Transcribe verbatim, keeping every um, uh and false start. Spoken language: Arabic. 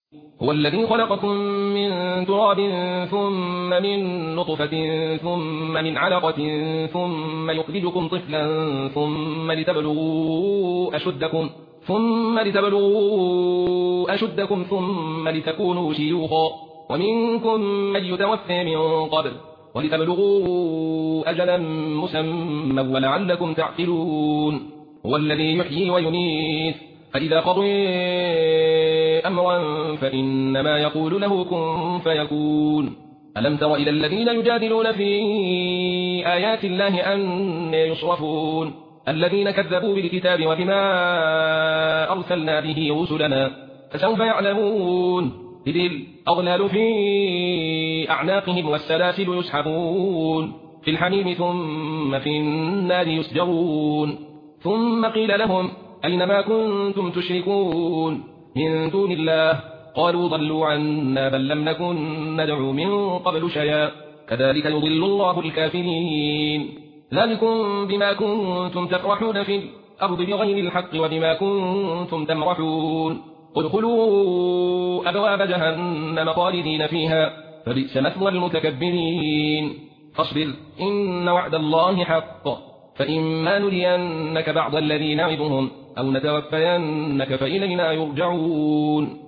هو الذي خلقكم من تراب ثم من نطفة ثم من علقة ثم يخرجكم طفلا ثم لتبلغوا أشدكم ثم لتبلغوا أشدكم ثم لتكونوا شيوخا ومنكم من يتوفى من قبل ولتبلغوا أجلا مسمى ولعلكم تعقلون. هو الذي يحيي ويميت فإذا قضى أمرا فإنما يقول له كن فيكون. ألم تر إلى الذين يجادلون في آيات الله أن يصرفون الذين كذبوا بالكتاب وبما أرسلنا به رسلنا فسوف يعلمون إذ الأغلال في أعناقهم والسلاسل يسحبون في الحميم ثم في النار يسجرون ثم قيل لهم أينما كنتم تشركون من دون الله قالوا ضلوا عنا بل لم نكن ندعو من قبل شيئا كذلك يضل الله الكافرين. ذلكم بما كنتم تفرحون في الأرض بغير الحق وبما كنتم تمرحون ادخلوا أبواب جهنم خالدين فيها فبئس مثوى المتكبرين. فاصبر إن وعد الله حق فإما نرينك بعض الذي نعدهم أو نتوفينك فإلينا يرجعون.